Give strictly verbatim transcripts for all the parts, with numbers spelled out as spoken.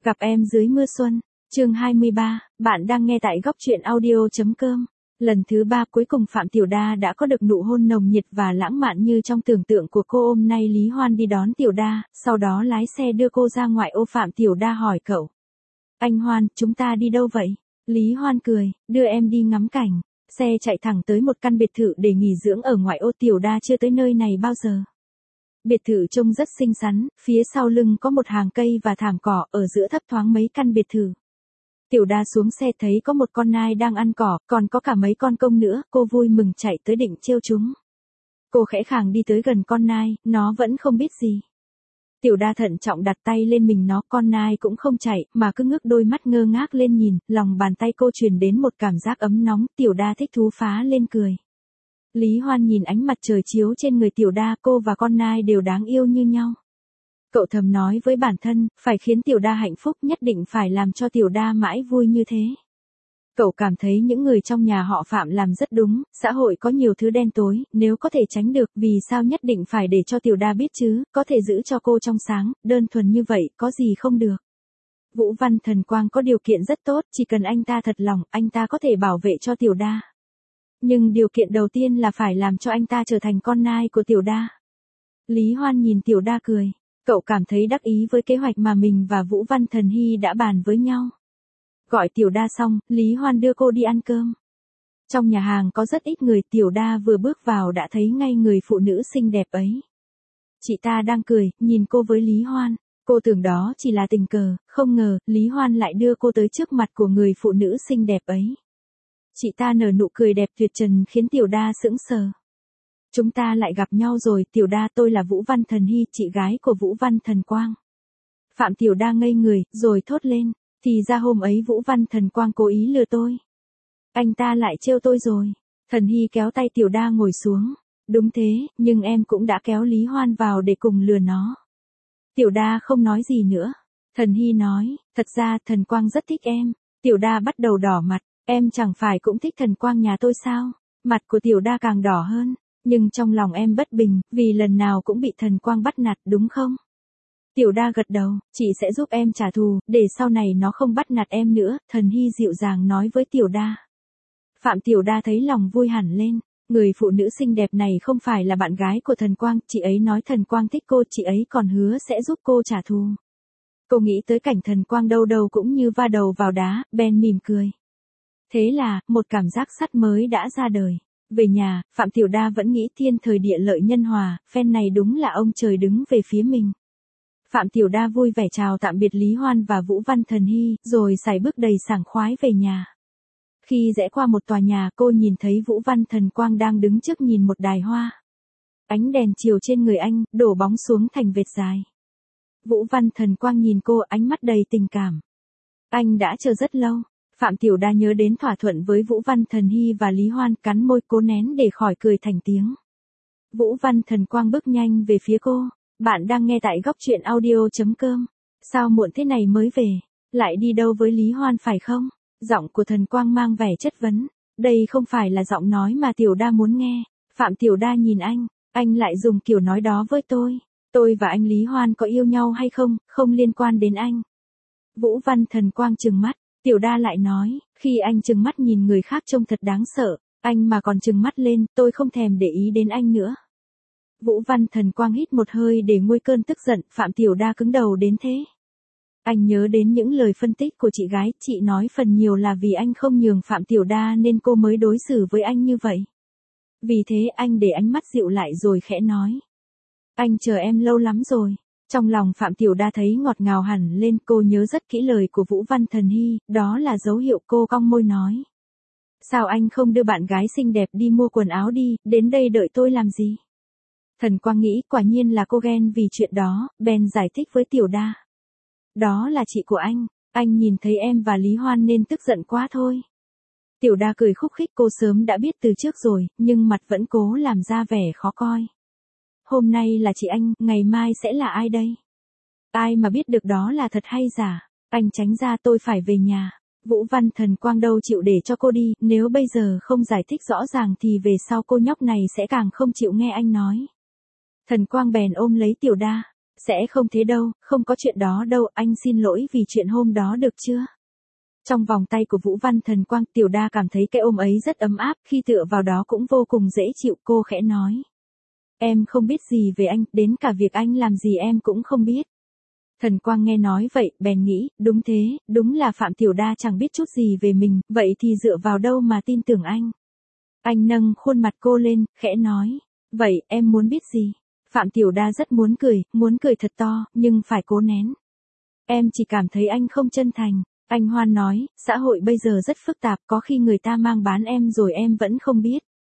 Gặp em dưới mưa xuân, chương hai mươi ba, bạn đang nghe tại góc truyện audio.com. Lần thứ ba cuối cùng Phạm Tiểu Đa đã có được nụ hôn nồng nhiệt và lãng mạn như trong tưởng tượng của cô. Hôm nay Lý Hoan đi đón Tiểu Đa, sau đó lái xe đưa cô ra ngoại ô. Phạm Tiểu Đa hỏi cậu: Anh Hoan, chúng ta đi đâu vậy? Lý Hoan cười, đưa em đi ngắm cảnh. Xe chạy thẳng tới một căn biệt thự để nghỉ dưỡng ở ngoại ô. Tiểu Đa chưa tới nơi này bao giờ. Biệt thự trông rất xinh xắn, phía sau lưng có một hàng cây và thảm cỏ, ở giữa thấp thoáng mấy căn biệt thự. Tiểu Đa xuống xe thấy có một con nai đang ăn cỏ, còn có cả mấy con công nữa, cô vui mừng chạy tới định trêu chúng. Cô khẽ khàng đi tới gần con nai, nó vẫn không biết gì. Tiểu Đa thận trọng đặt tay lên mình nó, con nai cũng không chạy, mà cứ ngước đôi mắt ngơ ngác lên nhìn, lòng bàn tay cô truyền đến một cảm giác ấm nóng. Tiểu Đa thích thú phá lên cười. Lý Hoan nhìn ánh mặt trời chiếu trên người Tiểu Đa, cô và con nai đều đáng yêu như nhau. Cậu thầm nói với bản thân, phải khiến Tiểu Đa hạnh phúc, nhất định phải làm cho Tiểu Đa mãi vui như thế. Cậu cảm thấy những người trong nhà họ Phạm làm rất đúng, xã hội có nhiều thứ đen tối, nếu có thể tránh được, vì sao nhất định phải để cho Tiểu Đa biết chứ, có thể giữ cho cô trong sáng, đơn thuần như vậy, có gì không được. Vũ Văn Thần Quang có điều kiện rất tốt, chỉ cần anh ta thật lòng, anh ta có thể bảo vệ cho Tiểu Đa. Nhưng điều kiện đầu tiên là phải làm cho anh ta trở thành con nai của Tiểu Đa. Lý Hoan nhìn Tiểu Đa cười. Cậu cảm thấy đắc ý với kế hoạch mà mình và Vũ Văn Thần Hy đã bàn với nhau. Gọi Tiểu Đa xong, Lý Hoan đưa cô đi ăn cơm. Trong nhà hàng có rất ít người, Tiểu Đa vừa bước vào đã thấy ngay người phụ nữ xinh đẹp ấy. Chị ta đang cười, nhìn cô với Lý Hoan. Cô tưởng đó chỉ là tình cờ, không ngờ, Lý Hoan lại đưa cô tới trước mặt của người phụ nữ xinh đẹp ấy. Chị ta nở nụ cười đẹp tuyệt trần khiến Tiểu Đa sững sờ. Chúng ta lại gặp nhau rồi. Tiểu Đa, tôi là Vũ Văn Thần Hy, chị gái của Vũ Văn Thần Quang. Phạm Tiểu Đa ngây người, rồi thốt lên, thì ra hôm ấy Vũ Văn Thần Quang cố ý lừa tôi. Anh ta lại trêu tôi rồi. Thần Hy kéo tay Tiểu Đa ngồi xuống. Đúng thế, nhưng em cũng đã kéo Lý Hoan vào để cùng lừa nó. Tiểu Đa không nói gì nữa. Thần Hy nói, thật ra Thần Quang rất thích em. Tiểu Đa bắt đầu đỏ mặt, em chẳng phải cũng thích Thần Quang nhà tôi sao? Mặt của Tiểu Đa càng đỏ hơn. Nhưng trong lòng em bất bình, vì lần nào cũng bị Thần Quang bắt nạt, đúng không? Tiểu Đa gật đầu, chị sẽ giúp em trả thù, để sau này nó không bắt nạt em nữa, Thần Hy dịu dàng nói với Tiểu Đa. Phạm Tiểu Đa thấy lòng vui hẳn lên, người phụ nữ xinh đẹp này không phải là bạn gái của Thần Quang, chị ấy nói Thần Quang thích cô, chị ấy còn hứa sẽ giúp cô trả thù. Cô nghĩ tới cảnh Thần Quang đâu đâu cũng như va đầu vào đá, bèn mỉm cười. Thế là, một cảm giác sắt mới đã ra đời. Về nhà, Phạm Tiểu Đa vẫn nghĩ thiên thời địa lợi nhân hòa, phen này đúng là ông trời đứng về phía mình. Phạm Tiểu Đa vui vẻ chào tạm biệt Lý Hoan và Vũ Văn Thần Hy, rồi sải bước đầy sảng khoái về nhà. Khi rẽ qua một tòa nhà, cô nhìn thấy Vũ Văn Thần Quang đang đứng trước nhìn một đài hoa. Ánh đèn chiều trên người anh, đổ bóng xuống thành vệt dài. Vũ Văn Thần Quang nhìn cô, ánh mắt đầy tình cảm. Anh đã chờ rất lâu. Phạm Tiểu Đa nhớ đến thỏa thuận với Vũ Văn Thần Hy và Lý Hoan, cắn môi cố nén để khỏi cười thành tiếng. Vũ Văn Thần Quang bước nhanh về phía cô. Bạn đang nghe tại góc truyện audio.com. Sao muộn thế này mới về? Lại đi đâu với Lý Hoan phải không? Giọng của Thần Quang mang vẻ chất vấn. Đây không phải là giọng nói mà Tiểu Đa muốn nghe. Phạm Tiểu Đa nhìn anh. Anh lại dùng kiểu nói đó với tôi. Tôi và anh Lý Hoan có yêu nhau hay không, không liên quan đến anh. Vũ Văn Thần Quang trừng mắt. Tiểu Đa lại nói, khi anh trừng mắt nhìn người khác trông thật đáng sợ, anh mà còn trừng mắt lên, tôi không thèm để ý đến anh nữa. Vũ Văn Thần Quang hít một hơi để nguôi cơn tức giận, Phạm Tiểu Đa cứng đầu đến thế. Anh nhớ đến những lời phân tích của chị gái, chị nói phần nhiều là vì anh không nhường Phạm Tiểu Đa nên cô mới đối xử với anh như vậy. Vì thế anh để ánh mắt dịu lại rồi khẽ nói. Anh chờ em lâu lắm rồi. Trong lòng Phạm Tiểu Đa thấy ngọt ngào hẳn lên, cô nhớ rất kỹ lời của Vũ Văn Thần Hy, đó là dấu hiệu. Cô cong môi nói. Sao anh không đưa bạn gái xinh đẹp đi mua quần áo đi, đến đây đợi tôi làm gì? Thần Quang nghĩ quả nhiên là cô ghen vì chuyện đó, bèn giải thích với Tiểu Đa. Đó là chị của anh, anh nhìn thấy em và Lý Hoan nên tức giận quá thôi. Tiểu Đa cười khúc khích, cô sớm đã biết từ trước rồi, nhưng mặt vẫn cố làm ra vẻ khó coi. Hôm nay là chị anh, ngày mai sẽ là ai đây? Ai mà biết được đó là thật hay giả? Anh tránh ra, tôi phải về nhà. Vũ Văn Thần Quang đâu chịu để cho cô đi, nếu bây giờ không giải thích rõ ràng thì về sau cô nhóc này sẽ càng không chịu nghe anh nói. Thần Quang bèn ôm lấy Tiểu Đa. Sẽ không thế đâu, không có chuyện đó đâu, anh xin lỗi vì chuyện hôm đó được chưa? Trong vòng tay của Vũ Văn Thần Quang, Tiểu Đa cảm thấy cái ôm ấy rất ấm áp, khi tựa vào đó cũng vô cùng dễ chịu, cô khẽ nói. Em không biết gì về anh, đến cả việc anh làm gì em cũng không biết. Thần Quang nghe nói vậy, bèn nghĩ, đúng thế, đúng là Phạm Tiểu Đa chẳng biết chút gì về mình, vậy thì dựa vào đâu mà tin tưởng anh. Anh nâng khuôn mặt cô lên, khẽ nói, vậy em muốn biết gì? Phạm Tiểu Đa rất muốn cười, muốn cười thật to, nhưng phải cố nén. Em chỉ cảm thấy anh không chân thành. Anh Hoan nói, xã hội bây giờ rất phức tạp, có khi người ta mang bán em rồi em vẫn không biết.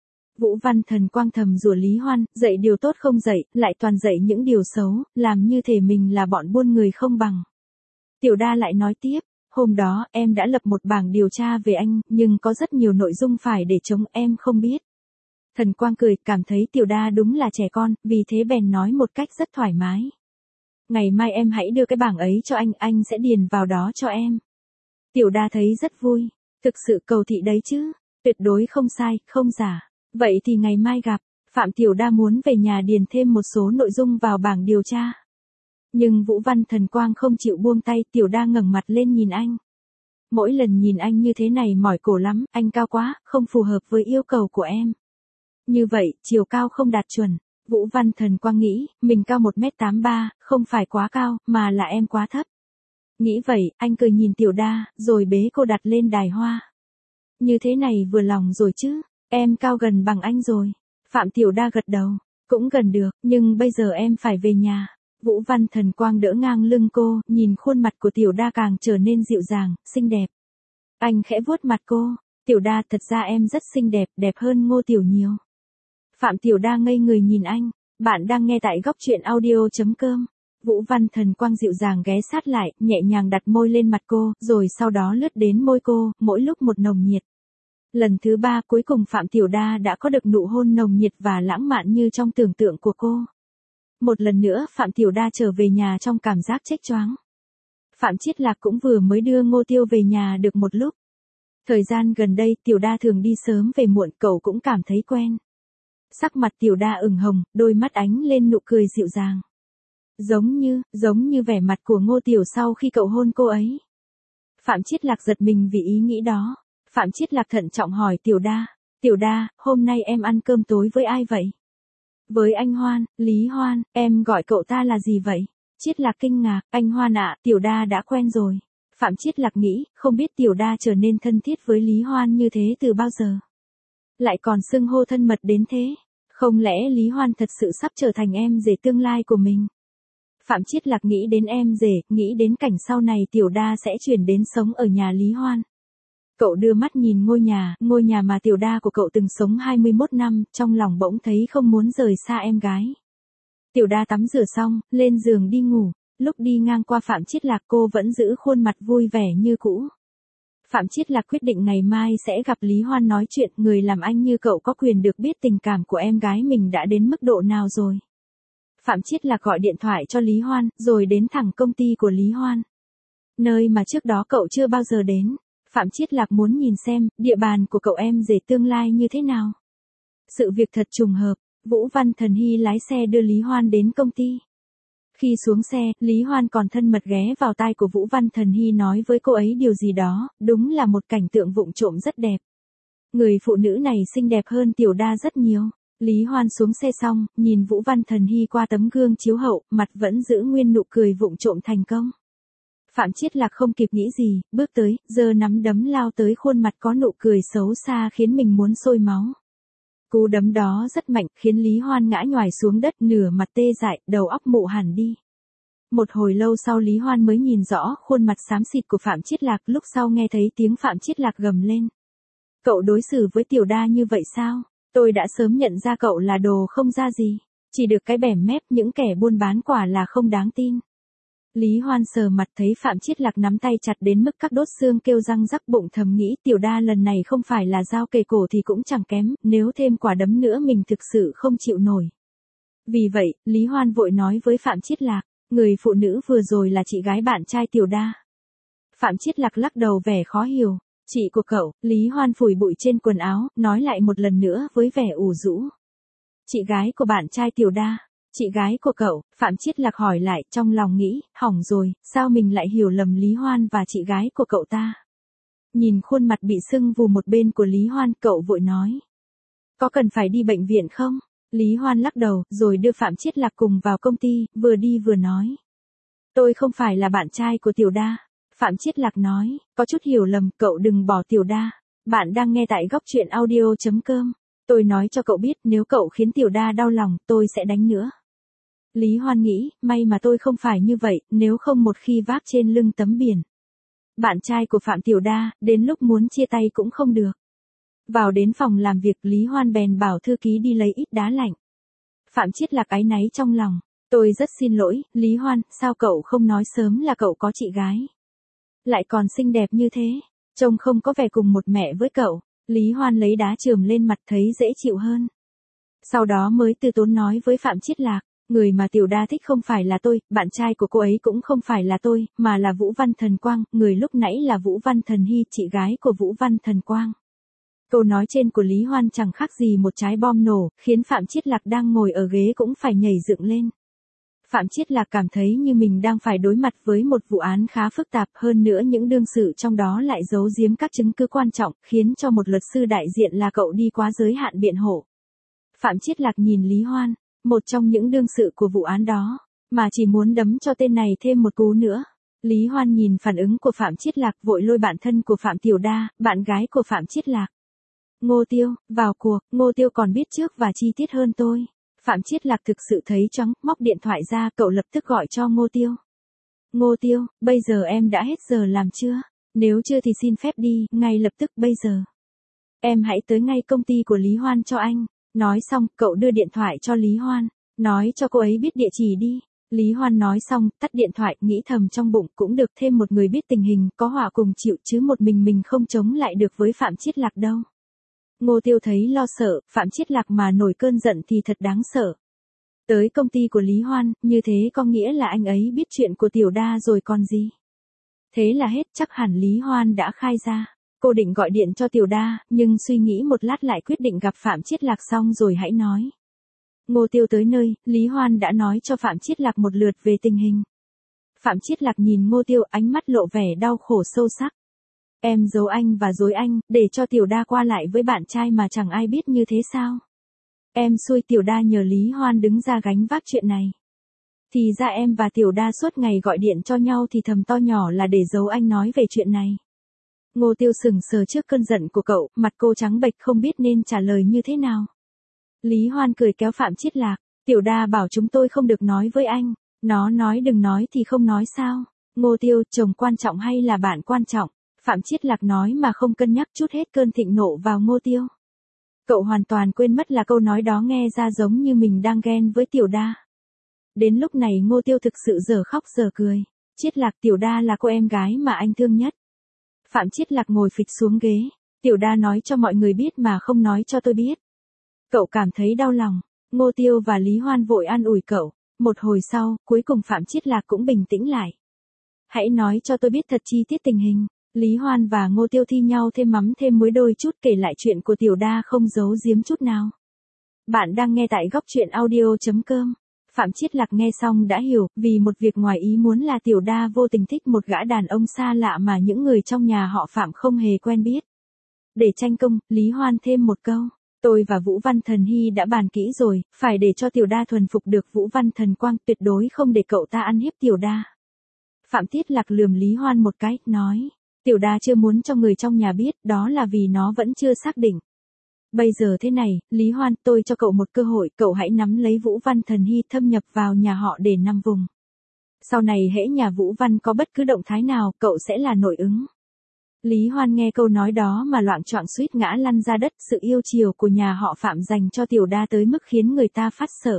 Vũ Văn Thần Quang thầm rủa Lý Hoan, dạy điều tốt không dạy, lại toàn dạy những điều xấu, làm như thể mình là bọn buôn người không bằng. Tiểu Đa lại nói tiếp, hôm đó em đã lập một bảng điều tra về anh, nhưng có rất nhiều nội dung phải để chống em không biết. Thần Quang cười, cảm thấy Tiểu Đa đúng là trẻ con, vì thế bèn nói một cách rất thoải mái. Ngày mai em hãy đưa cái bảng ấy cho anh, anh sẽ điền vào đó cho em. Tiểu Đa thấy rất vui, thực sự cầu thị đấy chứ, tuyệt đối không sai, không giả. Vậy thì ngày mai gặp, Phạm Tiểu Đa muốn về nhà điền thêm một số nội dung vào bảng điều tra. Nhưng Vũ Văn Thần Quang không chịu buông tay, Tiểu Đa ngẩng mặt lên nhìn anh. Mỗi lần nhìn anh như thế này mỏi cổ lắm, anh cao quá, không phù hợp với yêu cầu của em. Như vậy, chiều cao không đạt chuẩn. Vũ Văn Thần Quang nghĩ, mình cao một mét tám mươi ba, không phải quá cao, mà là em quá thấp. Nghĩ vậy, anh cười nhìn Tiểu Đa, rồi bế cô đặt lên đài hoa. Như thế này vừa lòng rồi chứ, em cao gần bằng anh rồi. Phạm Tiểu Đa gật đầu, cũng gần được, nhưng bây giờ em phải về nhà. Vũ Văn Thần Quang đỡ ngang lưng cô, nhìn khuôn mặt của Tiểu Đa càng trở nên dịu dàng, xinh đẹp. Anh khẽ vuốt mặt cô, Tiểu Đa thật ra em rất xinh đẹp, đẹp hơn Ngô Tiểu nhiều. Phạm Tiểu Đa ngây người nhìn anh, bạn đang nghe tại góc truyện audio.com. Vũ Văn Thần Quang dịu dàng ghé sát lại, nhẹ nhàng đặt môi lên mặt cô, rồi sau đó lướt đến môi cô, mỗi lúc một nồng nhiệt. Lần thứ ba cuối cùng Phạm Tiểu Đa đã có được nụ hôn nồng nhiệt và lãng mạn như trong tưởng tượng của cô. Một lần nữa Phạm Tiểu Đa trở về nhà trong cảm giác chếch choáng. Phạm Chiết Lạc cũng vừa mới đưa Ngô Tiêu về nhà được một lúc. Thời gian gần đây Tiểu Đa thường đi sớm về muộn, cậu cũng cảm thấy quen. Sắc mặt Tiểu Đa ửng hồng, đôi mắt ánh lên nụ cười dịu dàng. Giống như, giống như vẻ mặt của Ngô Tiểu sau khi cậu hôn cô ấy. Phạm Chiết Lạc giật mình vì ý nghĩ đó. Phạm Chiết Lạc thận trọng hỏi Tiểu Đa, Tiểu Đa, hôm nay em ăn cơm tối với ai vậy? Với anh Hoan, Lý Hoan, em gọi cậu ta là gì vậy? Chiết Lạc kinh ngạc, anh Hoan ạ, Tiểu Đa đã quen rồi. Phạm Chiết Lạc nghĩ, không biết Tiểu Đa trở nên thân thiết với Lý Hoan như thế từ bao giờ. Lại còn xưng hô thân mật đến thế. Không lẽ Lý Hoan thật sự sắp trở thành em rể tương lai của mình? Phạm Chiết Lạc nghĩ đến em rể, nghĩ đến cảnh sau này Tiểu Đa sẽ chuyển đến sống ở nhà Lý Hoan. Cậu đưa mắt nhìn ngôi nhà, ngôi nhà mà Tiểu Đa của cậu từng sống hai mươi mốt năm, trong lòng bỗng thấy không muốn rời xa em gái. Tiểu Đa tắm rửa xong, lên giường đi ngủ, lúc đi ngang qua Phạm Chiết Lạc cô vẫn giữ khuôn mặt vui vẻ như cũ. Phạm Chiết Lạc quyết định ngày mai sẽ gặp Lý Hoan nói chuyện, người làm anh như cậu có quyền được biết tình cảm của em gái mình đã đến mức độ nào rồi. Phạm Chiết Lạc gọi điện thoại cho Lý Hoan, rồi đến thẳng công ty của Lý Hoan. Nơi mà trước đó cậu chưa bao giờ đến. Phạm Chiết Lạc muốn nhìn xem, địa bàn của cậu em rể tương lai như thế nào. Sự việc thật trùng hợp, Vũ Văn Thần Hy lái xe đưa Lý Hoan đến công ty. Khi xuống xe, Lý Hoan còn thân mật ghé vào tai của Vũ Văn Thần Hy nói với cô ấy điều gì đó, đúng là một cảnh tượng vụng trộm rất đẹp. Người phụ nữ này xinh đẹp hơn Tiểu Đa rất nhiều. Lý Hoan xuống xe xong, nhìn Vũ Văn Thần Hy qua tấm gương chiếu hậu, mặt vẫn giữ nguyên nụ cười vụng trộm thành công. Phạm Chiết Lạc không kịp nghĩ gì, bước tới, giơ nắm đấm lao tới khuôn mặt có nụ cười xấu xa khiến mình muốn sôi máu. Cú đấm đó rất mạnh, khiến Lý Hoan ngã nhoài xuống đất, nửa mặt tê dại, đầu óc mụ hẳn đi. Một hồi lâu sau Lý Hoan mới nhìn rõ khuôn mặt xám xịt của Phạm Chiết Lạc, lúc sau nghe thấy tiếng Phạm Chiết Lạc gầm lên. Cậu đối xử với Tiểu Đa như vậy sao? Tôi đã sớm nhận ra cậu là đồ không ra gì. Chỉ được cái bẻm mép, những kẻ buôn bán quả là không đáng tin. Lý Hoan sờ mặt thấy Phạm Chiết Lạc nắm tay chặt đến mức các đốt xương kêu răng rắc, bụng thầm nghĩ Tiểu Đa lần này không phải là dao kề cổ thì cũng chẳng kém, nếu thêm quả đấm nữa mình thực sự không chịu nổi. Vì vậy, Lý Hoan vội nói với Phạm Chiết Lạc, người phụ nữ vừa rồi là chị gái bạn trai Tiểu Đa. Phạm Chiết Lạc lắc đầu vẻ khó hiểu, chị của cậu. Lý Hoan phủi bụi trên quần áo, nói lại một lần nữa với vẻ ủ rũ. Chị gái của bạn trai Tiểu Đa. Chị gái của cậu, Phạm Chiết Lạc hỏi lại, trong lòng nghĩ, hỏng rồi, sao mình lại hiểu lầm Lý Hoan và chị gái của cậu ta. Nhìn khuôn mặt bị sưng vù một bên của Lý Hoan, cậu vội nói. Có cần phải đi bệnh viện không? Lý Hoan lắc đầu, rồi đưa Phạm Chiết Lạc cùng vào công ty, vừa đi vừa nói. Tôi không phải là bạn trai của Tiểu Đa. Phạm Chiết Lạc nói, có chút hiểu lầm, cậu đừng bỏ Tiểu Đa. Bạn đang nghe tại góc truyện audio chấm com. Tôi nói cho cậu biết, nếu cậu khiến Tiểu Đa đau lòng, tôi sẽ đánh nữa. Lý Hoan nghĩ, may mà tôi không phải như vậy, nếu không một khi vác trên lưng tấm biển. Bạn trai của Phạm Tiểu Đa, đến lúc muốn chia tay cũng không được. Vào đến phòng làm việc, Lý Hoan bèn bảo thư ký đi lấy ít đá lạnh. Phạm Chiết Lạc áy náy trong lòng. Tôi rất xin lỗi, Lý Hoan, sao cậu không nói sớm là cậu có chị gái? Lại còn xinh đẹp như thế, trông không có vẻ cùng một mẹ với cậu. Lý Hoan lấy đá chườm lên mặt thấy dễ chịu hơn. Sau đó mới từ tốn nói với Phạm Chiết Lạc, người mà Tiểu Đa thích không phải là tôi, bạn trai của cô ấy cũng không phải là tôi, mà là Vũ Văn Thần Quang, người lúc nãy là Vũ Văn Thần Hy, chị gái của Vũ Văn Thần Quang. Câu nói trên của Lý Hoan chẳng khác gì một trái bom nổ, khiến Phạm Chiết Lạc đang ngồi ở ghế cũng phải nhảy dựng lên. Phạm Chiết Lạc cảm thấy như mình đang phải đối mặt với một vụ án khá phức tạp, hơn nữa những đương sự trong đó lại giấu giếm các chứng cứ quan trọng, khiến cho một luật sư đại diện là cậu đi quá giới hạn biện hộ. Phạm Chiết Lạc nhìn Lý Hoan, một trong những đương sự của vụ án đó, mà chỉ muốn đấm cho tên này thêm một cú nữa. Lý Hoan nhìn phản ứng của Phạm Chiết Lạc, vội lôi bạn thân của Phạm Tiểu Đa, bạn gái của Phạm Chiết Lạc. Ngô Tiêu, vào cuộc, Ngô Tiêu còn biết trước và chi tiết hơn tôi. Phạm Chiết Lạc thực sự thấy choáng, móc điện thoại ra, cậu lập tức gọi cho Ngô Tiêu. Ngô Tiêu, bây giờ em đã hết giờ làm chưa? Nếu chưa thì xin phép đi, ngay lập tức bây giờ. Em hãy tới ngay công ty của Lý Hoan cho anh. Nói xong, cậu đưa điện thoại cho Lý Hoan, nói cho cô ấy biết địa chỉ đi. Lý Hoan nói xong, tắt điện thoại, nghĩ thầm trong bụng, cũng được thêm một người biết tình hình, có họa cùng chịu, chứ một mình mình không chống lại được với Phạm Chiết Lạc đâu. Ngô Tiêu thấy lo sợ, Phạm Chiết Lạc mà nổi cơn giận thì thật đáng sợ. Tới công ty của Lý Hoan, như thế có nghĩa là anh ấy biết chuyện của Tiểu Đa rồi còn gì. Thế là hết, chắc hẳn Lý Hoan đã khai ra. Cô định gọi điện cho Tiểu Đa, nhưng suy nghĩ một lát lại quyết định gặp Phạm Chiết Lạc xong rồi hãy nói. Ngô Tiêu tới nơi, Lý Hoan đã nói cho Phạm Chiết Lạc một lượt về tình hình. Phạm Chiết Lạc nhìn Ngô Tiêu, ánh mắt lộ vẻ đau khổ sâu sắc. Em giấu anh và dối anh, để cho Tiểu Đa qua lại với bạn trai mà chẳng ai biết như thế sao? Em xui Tiểu Đa nhờ Lý Hoan đứng ra gánh vác chuyện này. Thì ra em và Tiểu Đa suốt ngày gọi điện cho nhau thì thầm to nhỏ là để giấu anh nói về chuyện này. Ngô Tiêu sừng sờ trước cơn giận của cậu, mặt cô trắng bệch không biết nên trả lời như thế nào. Lý Hoan cười kéo Phạm Chiết Lạc, Tiểu Đa bảo chúng tôi không được nói với anh, nó nói đừng nói thì không nói sao. Ngô Tiêu, chồng quan trọng hay là bạn quan trọng? Phạm Chiết Lạc nói mà không cân nhắc, chút hết cơn thịnh nộ vào Ngô Tiêu. Cậu hoàn toàn quên mất là câu nói đó nghe ra giống như mình đang ghen với Tiểu Đa. Đến lúc này Ngô Tiêu thực sự giờ khóc giờ cười. Chiết Lạc, Tiểu Đa là cô em gái mà anh thương nhất. Phạm Chiết Lạc ngồi phịch xuống ghế. Tiểu Đa nói cho mọi người biết mà không nói cho tôi biết. Cậu cảm thấy đau lòng. Ngô Tiêu và Lý Hoan vội an ủi cậu. Một hồi sau, cuối cùng Phạm Chiết Lạc cũng bình tĩnh lại. Hãy nói cho tôi biết thật chi tiết tình hình. Lý Hoan và Ngô Tiêu thi nhau thêm mắm thêm muối đôi chút, kể lại chuyện của Tiểu Đa không giấu giếm chút nào. Bạn đang nghe tại góc truyện audio chấm com. Phạm Chiết Lạc nghe xong đã hiểu, vì một việc ngoài ý muốn là Tiểu Đa vô tình thích một gã đàn ông xa lạ mà những người trong nhà họ Phạm không hề quen biết. Để tranh công, Lý Hoan thêm một câu. Tôi và Vũ Văn Thần Hy đã bàn kỹ rồi, phải để cho Tiểu Đa thuần phục được Vũ Văn Thần Quang, tuyệt đối không để cậu ta ăn hiếp Tiểu Đa. Phạm Chiết Lạc lườm Lý Hoan một cái, nói. Tiểu Đa chưa muốn cho người trong nhà biết, đó là vì nó vẫn chưa xác định. Bây giờ thế này, Lý Hoan, tôi cho cậu một cơ hội, cậu hãy nắm lấy Vũ Văn Thần Hy thâm nhập vào nhà họ để nằm vùng. Sau này hễ nhà Vũ Văn có bất cứ động thái nào, cậu sẽ là nội ứng. Lý Hoan nghe câu nói đó mà loạng choạng suýt ngã lăn ra đất, sự yêu chiều của nhà họ Phạm dành cho Tiểu Đa tới mức khiến người ta phát sợ.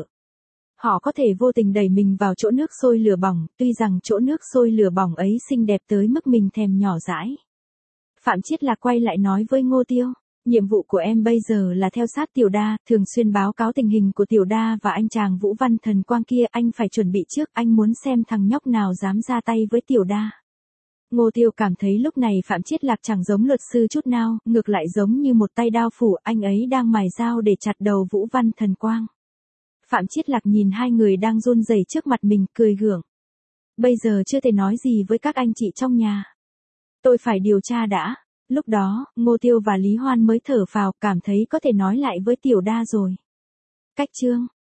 Họ có thể vô tình đẩy mình vào chỗ nước sôi lửa bỏng, tuy rằng chỗ nước sôi lửa bỏng ấy xinh đẹp tới mức mình thèm nhỏ dãi. Phạm Chiết Lạc quay lại nói với Ngô Tiêu, nhiệm vụ của em bây giờ là theo sát Tiểu Đa, thường xuyên báo cáo tình hình của Tiểu Đa và anh chàng Vũ Văn Thần Quang kia, anh phải chuẩn bị trước, anh muốn xem thằng nhóc nào dám ra tay với Tiểu Đa. Ngô Tiêu cảm thấy lúc này Phạm Chiết Lạc chẳng giống luật sư chút nào, ngược lại giống như một tay đao phủ, anh ấy đang mài dao để chặt đầu Vũ Văn Thần Quang. Phạm Chiết Lạc nhìn hai người đang run rẩy trước mặt mình, cười gượng. Bây giờ chưa thể nói gì với các anh chị trong nhà. Tôi phải điều tra đã. Lúc đó, Ngô Tiêu và Lý Hoan mới thở phào, cảm thấy có thể nói lại với Tiểu Đa rồi. Cách chương